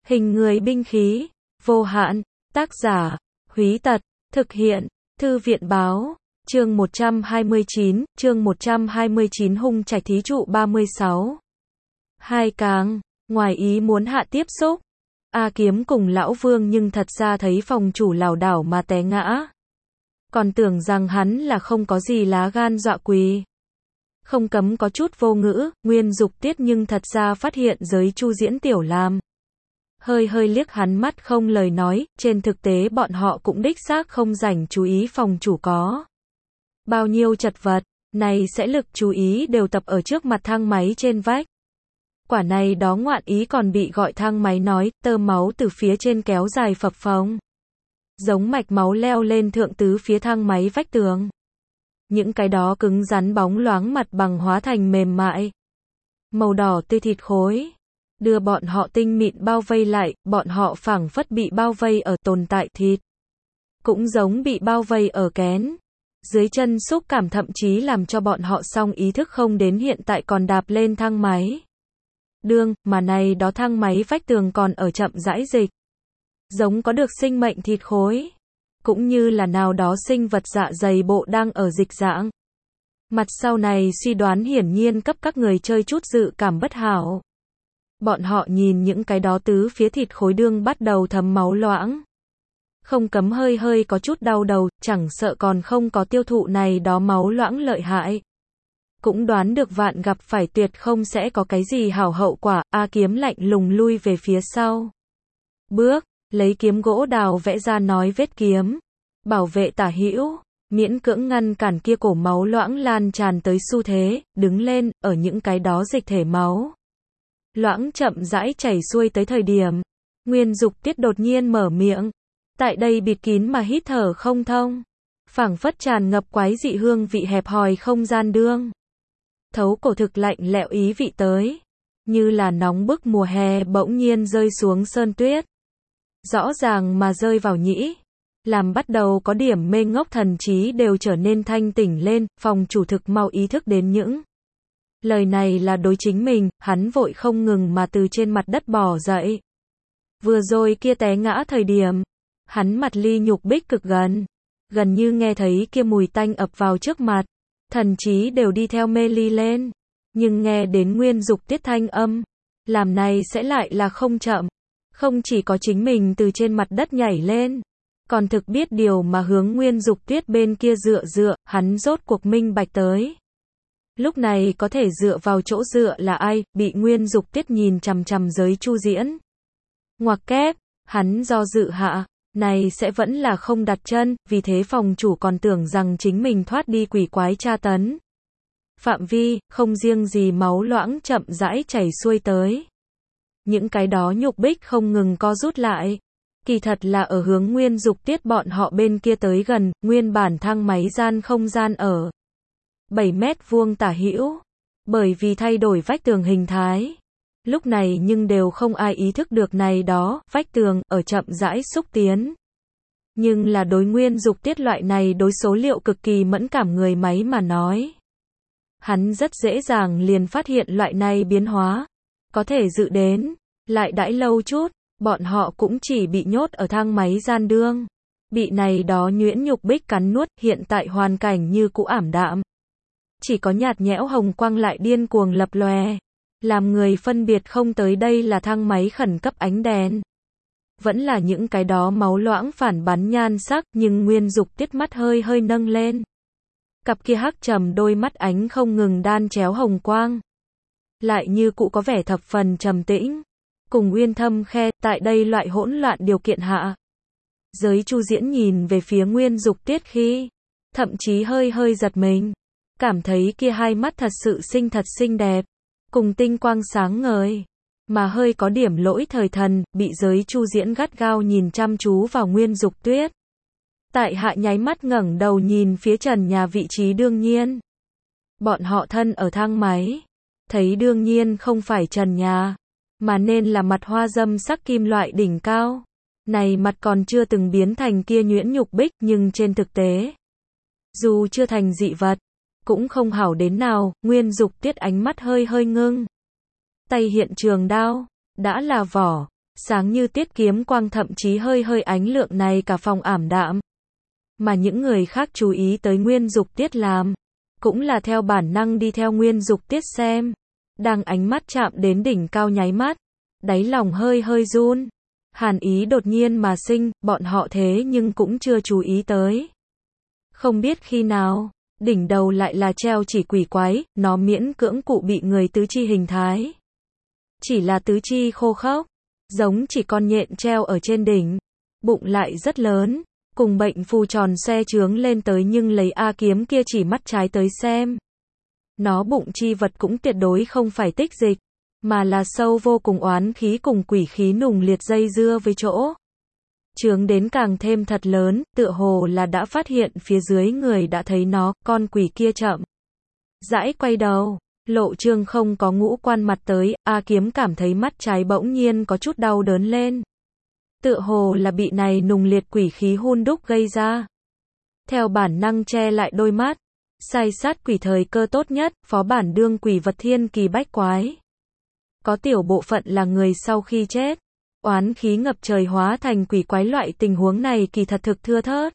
Hình người binh khí, vô hạn, tác giả, Húy Tật, thực hiện, Thư viện báo, chương 129 hung trạch thí trụ 36. Hai càng, ngoài ý muốn hạ tiếp xúc. A Kiếm cùng lão Vương nhưng thật ra thấy phòng chủ lảo đảo mà té ngã. Còn tưởng rằng hắn là không có gì lá gan dọa quỳ. Không cấm có chút vô ngữ, Nguyên Dục Tiết nhưng thật ra phát hiện giới Chu Diễn Tiểu làm. Hơi liếc hắn mắt không lời nói, trên thực tế bọn họ cũng đích xác không rảnh chú ý phòng chủ có bao nhiêu chật vật, này sẽ lực chú ý đều tập ở trước mặt thang máy trên vách. Quả này đó ngoạn ý còn bị gọi thang máy nói, tơ máu từ phía trên kéo dài phập phồng. Giống mạch máu leo lên thượng tứ phía thang máy vách tường. Những cái đó cứng rắn bóng loáng mặt bằng hóa thành mềm mại. Màu đỏ tươi thịt khối. Đưa bọn họ tinh mịn bao vây lại, bọn họ phảng phất bị bao vây ở tồn tại thịt. Cũng giống bị bao vây ở kén. Dưới chân xúc cảm thậm chí làm cho bọn họ song ý thức không đến hiện tại còn đạp lên thang máy. Mà này đó thang máy vách tường còn ở chậm rãi dịch. Giống có được sinh mệnh thịt khối. Cũng như là nào đó sinh vật dạ dày bộ đang ở dịch dạng. Mặt sau này suy đoán hiển nhiên cấp các người chơi chút dự cảm bất hảo. Bọn họ nhìn những cái đó tứ phía thịt khối đương bắt đầu thấm máu loãng. Không cấm hơi có chút đau đầu, chẳng sợ còn không có tiêu thụ này đó máu loãng lợi hại. Cũng đoán được vạn gặp phải tuyệt không sẽ có cái gì hảo hậu quả, A Kiếm lạnh lùng lui về phía sau. Bước, lấy kiếm gỗ đào vẽ ra nói vết kiếm. Bảo vệ tả hữu, miễn cưỡng ngăn cản kia cổ máu loãng lan tràn tới xu thế, đứng lên, ở những cái đó dịch thể máu. Loãng chậm rãi chảy xuôi tới thời điểm. Nguyên Dục Tiết đột nhiên mở miệng. Tại đây bịt kín mà hít thở không thông. Phảng phất tràn ngập quái dị hương vị hẹp hòi không gian đương. Thấu cổ thực lạnh lẽo ý vị tới. Như là nóng bức mùa hè bỗng nhiên rơi xuống sơn tuyết. Rõ ràng mà rơi vào nhĩ. Làm bắt đầu có điểm mê ngốc thần trí đều trở nên thanh tỉnh lên, phòng chủ thực mau ý thức đến những lời này là đối chính mình, hắn vội không ngừng mà từ trên mặt đất bò dậy. Vừa rồi kia té ngã thời điểm, hắn mặt ly nhục bích cực gần như nghe thấy kia mùi tanh ập vào trước mặt, thần trí đều đi theo mê ly lên, nhưng nghe đến Nguyên Dục Tiết thanh âm, làm này sẽ lại là không chậm, không chỉ có chính mình từ trên mặt đất nhảy lên, còn thực biết điều mà hướng Nguyên Dục Tiết bên kia dựa, hắn rốt cuộc minh bạch tới. Lúc này có thể dựa vào chỗ dựa là ai, bị Nguyên Dục Tiết nhìn chằm chằm giới Chu Diễn. Ngoặc kép, hắn do dự hạ, này sẽ vẫn là không đặt chân, vì thế phòng chủ còn tưởng rằng chính mình thoát đi quỷ quái tra tấn. Phạm vi, không riêng gì máu loãng chậm rãi chảy xuôi tới. Những cái đó nhục bích không ngừng co rút lại. Kỳ thật là ở hướng Nguyên Dục Tiết bọn họ bên kia tới gần, nguyên bản thang máy gian không gian ở 7 mét vuông tả hữu, bởi vì thay đổi vách tường hình thái. Lúc này nhưng đều không ai ý thức được này đó, vách tường, ở chậm rãi xúc tiến. Nhưng là đối Nguyên Dục Tiết loại này đối số liệu cực kỳ mẫn cảm người máy mà nói. Hắn rất dễ dàng liền phát hiện loại này biến hóa. Có thể dự đến, lại đãi lâu chút, bọn họ cũng chỉ bị nhốt ở thang máy gian đương. Bị này đó nhuyễn nhục bích cắn nuốt, hiện tại hoàn cảnh như cũ ảm đạm. Chỉ có nhạt nhẽo hồng quang lại điên cuồng lập lòe, làm người phân biệt không tới đây là thang máy khẩn cấp ánh đèn. Vẫn là những cái đó máu loãng phản bắn nhan sắc, nhưng Nguyên Dục Tiết mắt hơi nâng lên. Cặp kia hắc trầm đôi mắt ánh không ngừng đan chéo hồng quang. Lại như cũ có vẻ thập phần trầm tĩnh. Cùng uyên thâm khe, tại đây loại hỗn loạn điều kiện hạ. Giới Chu Diễn nhìn về phía Nguyên Dục Tiết khi, thậm chí hơi giật mình. Cảm thấy kia hai mắt thật xinh đẹp, cùng tinh quang sáng ngời, mà hơi có điểm lỗi thời thần, bị giới Chu Diễn gắt gao nhìn chăm chú vào Nguyên Dục Tuyết. Tại hạ nháy mắt ngẩng đầu nhìn phía trần nhà vị trí đương nhiên. Bọn họ thân ở thang máy, thấy đương nhiên không phải trần nhà, mà nên là mặt hoa dâm sắc kim loại đỉnh cao. Này mặt còn chưa từng biến thành kia nhuyễn nhục bích, nhưng trên thực tế, dù chưa thành dị vật, cũng không hảo đến nào. Nguyên Dục Tiết ánh mắt hơi ngưng. Tay hiện trường đao, đã là vỏ, sáng như tiết kiếm quang thậm chí hơi hơi ánh lượng này cả phòng ảm đạm. Mà những người khác chú ý tới Nguyên Dục Tiết làm, cũng là theo bản năng đi theo Nguyên Dục Tiết xem. Đang ánh mắt chạm đến đỉnh cao nháy mắt, đáy lòng hơi hơi run. Hàn ý đột nhiên mà sinh, bọn họ thế nhưng cũng chưa chú ý tới. Không biết khi nào, đỉnh đầu lại là treo chỉ quỷ quái, nó miễn cưỡng cụ bị người tứ chi hình thái. Chỉ là tứ chi khô khốc, giống chỉ con nhện treo ở trên đỉnh, bụng lại rất lớn, cùng bệnh phù tròn xoe trướng lên tới nhưng lấy A Kiếm kia chỉ mắt trái tới xem. Nó bụng chi vật cũng tuyệt đối không phải tích dịch, mà là sâu vô cùng oán khí cùng quỷ khí nùng liệt dây dưa với chỗ. Trướng đến càng thêm thật lớn, tựa hồ là đã phát hiện phía dưới người đã thấy nó, con quỷ kia chậm rãi quay đầu, lộ trương không có ngũ quan mặt tới, A Kiếm cảm thấy mắt trái bỗng nhiên có chút đau đớn lên. Tựa hồ là bị này nùng liệt quỷ khí hun đúc gây ra. Theo bản năng che lại đôi mắt, sai sát quỷ thời cơ tốt nhất, phó bản đương quỷ vật thiên kỳ bách quái. Có tiểu bộ phận là người sau khi chết, oán khí ngập trời hóa thành quỷ quái, loại tình huống này kỳ thật thực thưa thớt.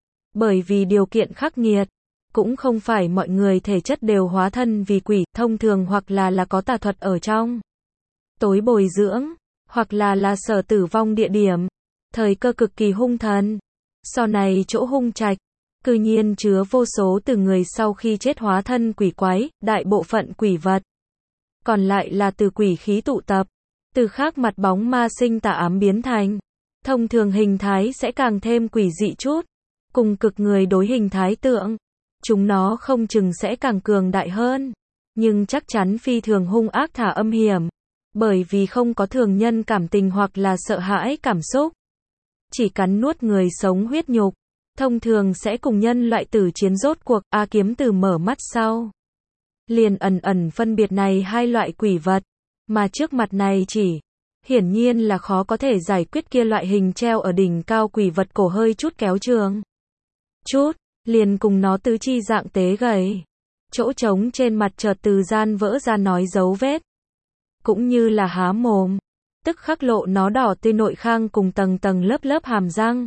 Bởi vì điều kiện khắc nghiệt, cũng không phải mọi người thể chất đều hóa thân vì quỷ, thông thường hoặc là có tà thuật ở trong tối bồi dưỡng, hoặc là sở tử vong địa điểm, thời cơ cực kỳ hung thần. Sau này chỗ hung trạch, cư nhiên chứa vô số từ người sau khi chết hóa thân quỷ quái, đại bộ phận quỷ vật. Còn lại là từ quỷ khí tụ tập, từ khác mặt bóng ma sinh tà ám biến thành. Thông thường hình thái sẽ càng thêm quỷ dị chút, cùng cực người đối hình thái tượng. Chúng nó không chừng sẽ càng cường đại hơn, nhưng chắc chắn phi thường hung ác thả âm hiểm, bởi vì không có thường nhân cảm tình hoặc là sợ hãi cảm xúc. Chỉ cắn nuốt người sống huyết nhục, thông thường sẽ cùng nhân loại tử chiến. Rốt cuộc, A Kiếm từ mở mắt sau, liền ẩn ẩn phân biệt này hai loại quỷ vật, mà trước mặt này chỉ, hiển nhiên là khó có thể giải quyết kia loại hình treo ở đỉnh cao quỷ vật cổ hơi chút kéo trường. Chút, liền cùng nó tứ chi dạng tế gầy. Chỗ trống trên mặt chợt từ gian vỡ ra nói dấu vết. Cũng như là há mồm, tức khắc lộ nó đỏ tươi nội khang cùng tầng tầng lớp lớp hàm răng.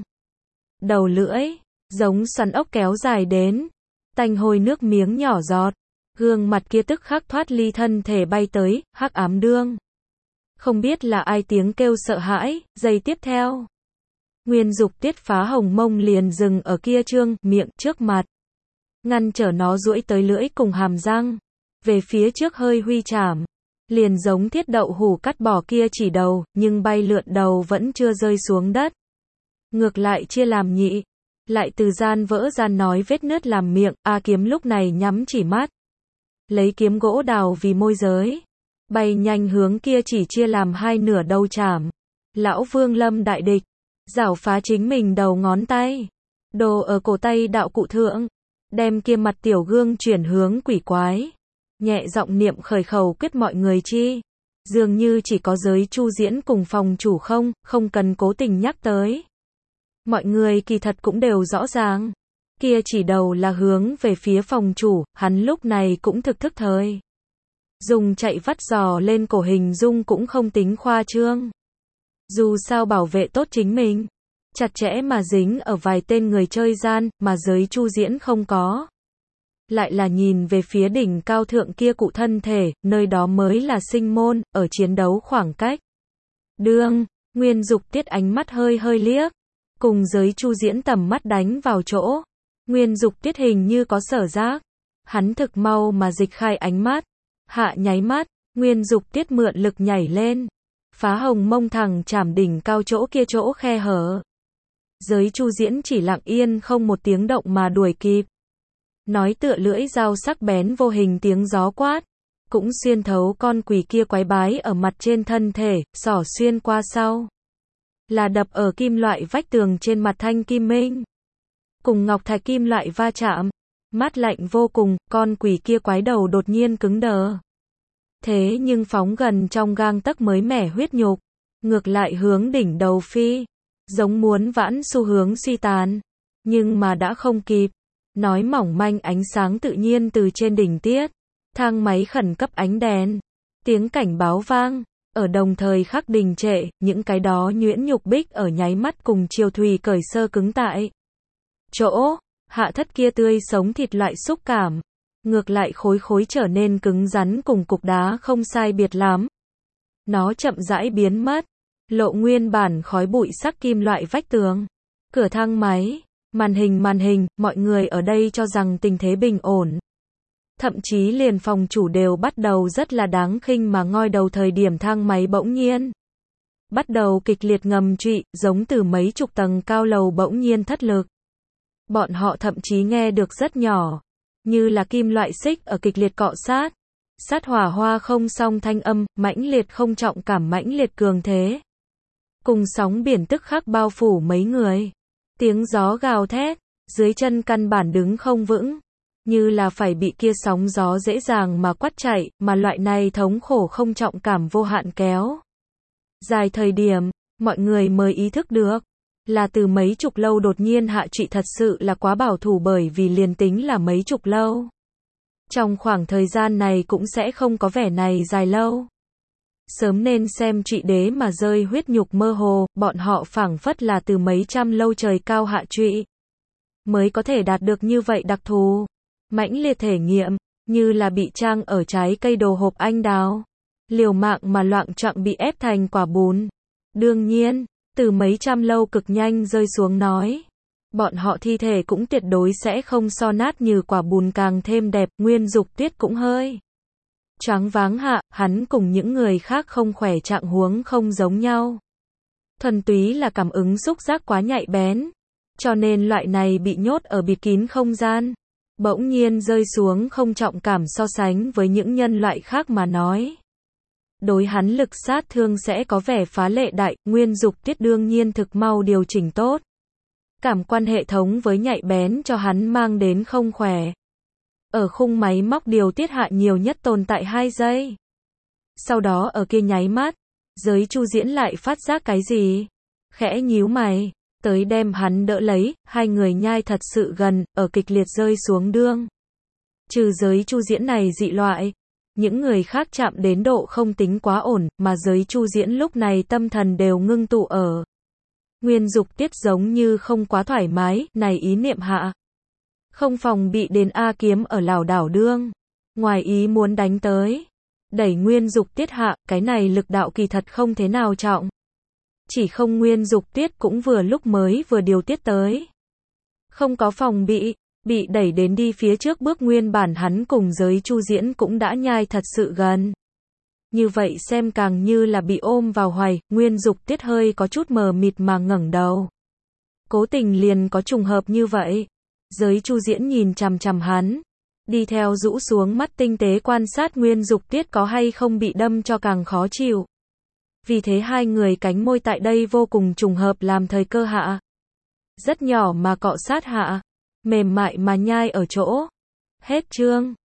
Đầu lưỡi, giống xoắn ốc kéo dài đến, tanh hôi nước miếng nhỏ giọt. Gương mặt kia tức khắc thoát ly thân thể bay tới, hắc ám đương. Không biết là ai tiếng kêu sợ hãi, giây tiếp theo. Nguyên Dục Tiết phá hồng mông liền dừng ở kia trương miệng trước mặt. Ngăn trở nó duỗi tới lưỡi cùng hàm răng. Về phía trước hơi huy chảm. Liền giống thiết đậu hủ cắt bỏ kia chỉ đầu, nhưng bay lượn đầu vẫn chưa rơi xuống đất. Ngược lại chia làm nhị. Lại từ gian vỡ ra nói vết nứt làm miệng, A Kiếm lúc này nhắm chỉ mắt. Lấy kiếm gỗ đào vì môi giới. Bay nhanh hướng kia chỉ chia làm hai nửa đầu chảm. Lão Vương Lâm đại địch. Giảo phá chính mình đầu ngón tay. Đồ ở cổ tay đạo cụ thượng. Đem kia mặt tiểu gương chuyển hướng quỷ quái. Nhẹ giọng niệm khởi khẩu quyết mọi người chi. Dường như chỉ có giới Chu Diễn cùng phòng chủ không cần cố tình nhắc tới. Mọi người kỳ thật cũng đều rõ ràng. Kia chỉ đầu là hướng về phía phòng chủ, hắn lúc này cũng thực thức thời. Dùng chạy vắt giò lên cổ hình dung cũng không tính khoa trương. Dù sao bảo vệ tốt chính mình, chặt chẽ mà dính ở vài tên người chơi gian, mà giới Chu Diễn không có. Lại là nhìn về phía đỉnh cao thượng kia cụ thân thể, nơi đó mới là sinh môn, ở chiến đấu khoảng cách. Đương, Nguyên Dục Tiết ánh mắt hơi hơi liếc, cùng giới Chu Diễn tầm mắt đánh vào chỗ. Nguyên Dục Tiết hình như có sở giác, hắn thực mau mà dịch khai ánh mắt, hạ nháy mắt, Nguyên Dục Tiết mượn lực nhảy lên, phá hồng mông thẳng chảm đỉnh cao chỗ kia chỗ khe hở. Giới Chu Diễn chỉ lặng yên không một tiếng động mà đuổi kịp. Nói tựa lưỡi dao sắc bén vô hình tiếng gió quát, cũng xuyên thấu con quỷ kia quái bái ở mặt trên thân thể, xỏ xuyên qua sau. Là đập ở kim loại vách tường trên mặt thanh kim minh. Cùng ngọc thạch kim loại va chạm, mát lạnh vô cùng, con quỷ kia quái đầu đột nhiên cứng đờ. Thế nhưng phóng gần trong gang tấc mới mẻ huyết nhục, ngược lại hướng đỉnh đầu phi, giống muốn vãn xu hướng suy tàn, nhưng mà đã không kịp. Nói mỏng manh ánh sáng tự nhiên từ trên đỉnh tiết, thang máy khẩn cấp ánh đèn, tiếng cảnh báo vang, Ở đồng thời khắc đình trệ, những cái đó nhuyễn nhục bích ở nháy mắt cùng chiều thùy cởi sơ cứng tại chỗ, hạ thất kia tươi sống thịt loại xúc cảm. Ngược lại khối khối trở nên cứng rắn cùng cục đá không sai biệt lắm. Nó chậm rãi biến mất, lộ nguyên bản khói bụi sắc kim loại vách tường. Cửa thang máy, màn hình, mọi người ở đây cho rằng tình thế bình ổn. Thậm chí liền phòng chủ đều bắt đầu rất là đáng khinh mà ngoi đầu thời điểm thang máy bỗng nhiên bắt đầu kịch liệt ngầm trụy, giống từ mấy chục tầng cao lầu bỗng nhiên thất lực. Bọn họ thậm chí nghe được rất nhỏ, như là kim loại xích ở kịch liệt cọ sát. Sát hỏa hoa không song thanh âm, mãnh liệt không trọng cảm mãnh liệt cường thế. Cùng sóng biển tức khắc bao phủ mấy người. Tiếng gió gào thét, dưới chân căn bản đứng không vững. Như là phải bị kia sóng gió dễ dàng mà quắt chạy, mà loại này thống khổ không trọng cảm vô hạn kéo. Dài thời điểm, mọi người mới ý thức được. Là từ mấy chục lâu đột nhiên hạ trị thật sự là quá bảo thủ bởi vì liền tính là mấy chục lâu. Trong khoảng thời gian này cũng sẽ không có vẻ này dài lâu. Sớm nên xem trị đế mà rơi huyết nhục mơ hồ, bọn họ phảng phất là từ mấy trăm lâu trời cao hạ trụy. Mới có thể đạt được như vậy đặc thù. Mãnh liệt thể nghiệm, như là bị trang ở trái cây đồ hộp anh đào. Liều mạng mà loạng choạng bị ép thành quả bùn. Đương nhiên, từ mấy trăm lâu cực nhanh rơi xuống nói. Bọn họ thi thể cũng tuyệt đối sẽ không so nát như quả bùn càng thêm đẹp, Nguyên Dục Tuyết cũng hơi choáng váng hạ, hắn cùng những người khác không khỏe trạng huống không giống nhau. Thuần túy là cảm ứng xúc giác quá nhạy bén, cho nên loại này bị nhốt ở bịt kín không gian, bỗng nhiên rơi xuống không trọng cảm so sánh với những nhân loại khác mà nói. Đối hắn lực sát thương sẽ có vẻ phá lệ đại, Nguyên Dục Tuyết đương nhiên thực mau điều chỉnh tốt. Cảm quan hệ thống với nhạy bén cho hắn mang đến không khỏe. Ở khung máy móc điều tiết hạ nhiều nhất tồn tại 2 giây. Sau đó ở kia nháy mắt, giới Chu Diễn lại phát giác cái gì? Khẽ nhíu mày, tới đem hắn đỡ lấy, hai người nhai thật sự gần, ở kịch liệt rơi xuống đương. Trừ giới Chu Diễn này dị loại, những người khác chạm đến độ không tính quá ổn, mà giới Chu Diễn lúc này tâm thần đều ngưng tụ ở. Nguyên Dục Tiết giống như không quá thoải mái, này ý niệm hạ. Không phòng bị đến A Kiếm ở lảo đảo đương. Ngoài ý muốn đánh tới. Đẩy Nguyên Dục Tiết hạ, cái này lực đạo kỳ thật không thế nào trọng. Chỉ không Nguyên Dục Tiết cũng vừa lúc mới vừa điều tiết tới. Không có phòng bị đẩy đến đi phía trước bước nguyên bản hắn cùng giới Chu Diễn cũng đã nhai thật sự gần. Như vậy xem càng như là bị ôm vào hoài, Nguyên Dục Tiết hơi có chút mờ mịt mà ngẩng đầu. Cố tình liền có trùng hợp như vậy. Giới Chu Diễn nhìn chằm chằm hắn, đi theo rũ xuống mắt tinh tế quan sát Nguyên Dục Tiết có hay không bị đâm cho càng khó chịu. Vì thế hai người cánh môi tại đây vô cùng trùng hợp làm thời cơ hạ. Rất nhỏ mà cọ sát hạ, mềm mại mà nhai ở chỗ. Hết chương.